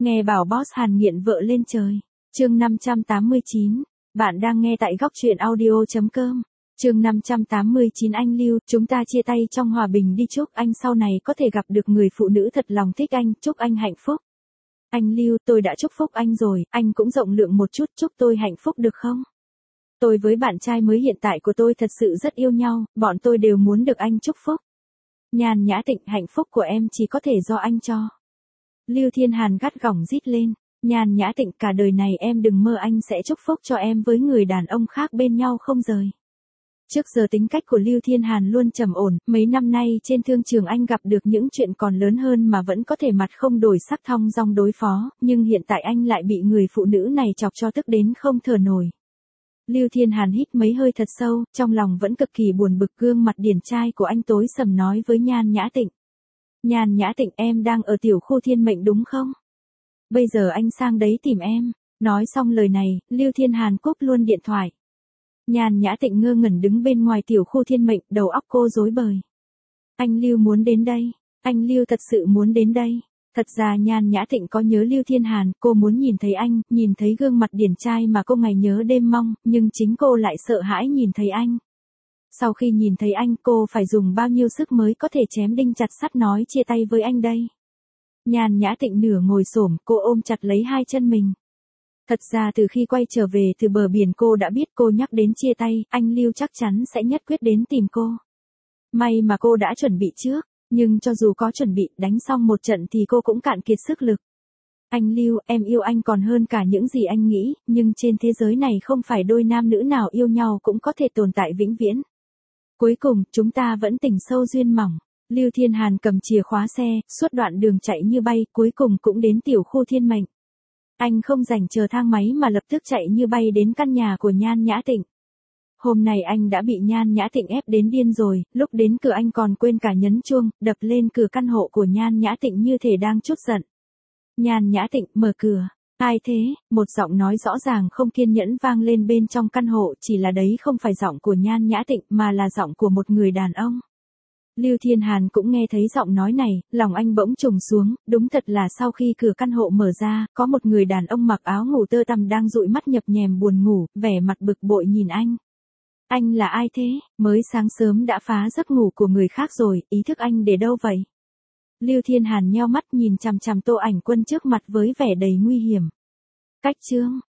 Nghe bảo boss Hàn nghiện vợ lên trời. Chương 589. Bạn đang nghe tại góc truyện audio.com. Chương 589. Anh Lưu, chúng ta chia tay trong hòa bình đi, chúc anh sau này có thể gặp được người phụ nữ thật lòng thích anh, chúc anh hạnh phúc. Anh Lưu, tôi đã chúc phúc anh rồi, anh cũng rộng lượng một chút, chúc tôi hạnh phúc được không? Tôi với bạn trai mới hiện tại của tôi thật sự rất yêu nhau, bọn tôi đều muốn được anh chúc phúc. Nhàn Nhã Tịnh, hạnh phúc của em chỉ có thể do anh cho. Lưu Thiên Hàn gắt gỏng rít lên. Nhàn Nhã Tịnh, cả đời này em đừng mơ anh sẽ chúc phúc cho em với người đàn ông khác bên nhau không rời. Trước giờ tính cách của Lưu Thiên Hàn luôn trầm ổn, mấy năm nay trên thương trường anh gặp được những chuyện còn lớn hơn mà vẫn có thể mặt không đổi sắc thong dong đối phó, nhưng hiện tại anh lại bị người phụ nữ này chọc cho tức đến không thở nổi. Lưu Thiên Hàn hít mấy hơi thật sâu, trong lòng vẫn cực kỳ buồn bực, gương mặt điển trai của anh tối sầm nói với Nhàn Nhã Tịnh. Nhàn Nhã Tịnh, em đang ở tiểu khu Thiên Mệnh đúng không? Bây giờ anh sang đấy tìm em. Nói xong lời này, Lưu Thiên Hàn cúp luôn điện thoại. Nhàn Nhã Tịnh ngơ ngẩn đứng bên ngoài tiểu khu Thiên Mệnh, đầu óc cô rối bời. Anh Lưu muốn đến đây. Anh Lưu thật sự muốn đến đây. Thật ra Nhàn Nhã Tịnh có nhớ Lưu Thiên Hàn, cô muốn nhìn thấy anh, nhìn thấy gương mặt điển trai mà cô ngày nhớ đêm mong, nhưng chính cô lại sợ hãi nhìn thấy anh. Sau khi nhìn thấy anh, cô phải dùng bao nhiêu sức mới có thể chém đinh chặt sắt nói chia tay với anh đây. Nhàn Nhã Tịnh nửa ngồi xổm, cô ôm chặt lấy hai chân mình. Thật ra từ khi quay trở về từ bờ biển cô đã biết cô nhắc đến chia tay, anh Lưu chắc chắn sẽ nhất quyết đến tìm cô. May mà cô đã chuẩn bị trước, nhưng cho dù có chuẩn bị, đánh xong một trận thì cô cũng cạn kiệt sức lực. Anh Lưu, em yêu anh còn hơn cả những gì anh nghĩ, nhưng trên thế giới này không phải đôi nam nữ nào yêu nhau cũng có thể tồn tại vĩnh viễn. Cuối cùng, chúng ta vẫn tình sâu duyên mỏng. Lưu Thiên Hàn cầm chìa khóa xe, suốt đoạn đường chạy như bay, cuối cùng cũng đến tiểu khu Thiên Mệnh. Anh không dành chờ thang máy mà lập tức chạy như bay đến căn nhà của Nhàn Nhã Tịnh. Hôm nay anh đã bị Nhàn Nhã Tịnh ép đến điên rồi, lúc đến cửa anh còn quên cả nhấn chuông, đập lên cửa căn hộ của Nhàn Nhã Tịnh như thể đang trút giận. Nhàn Nhã Tịnh, mở cửa. Ai thế? Một giọng nói rõ ràng không kiên nhẫn vang lên bên trong căn hộ, chỉ là đấy không phải giọng của Nhàn Nhã Tịnh mà là giọng của một người đàn ông. Lưu Thiên Hàn cũng nghe thấy giọng nói này, lòng anh bỗng trùng xuống, đúng thật là sau khi cửa căn hộ mở ra, có một người đàn ông mặc áo ngủ tơ tằm đang dụi mắt nhập nhèm buồn ngủ, vẻ mặt bực bội nhìn anh. Anh là ai thế? Mới sáng sớm đã phá giấc ngủ của người khác rồi, ý thức anh để đâu vậy? Lưu Thiên Hàn nheo mắt nhìn chằm chằm Tô Ảnh Quân trước mặt với vẻ đầy nguy hiểm. Cách chương.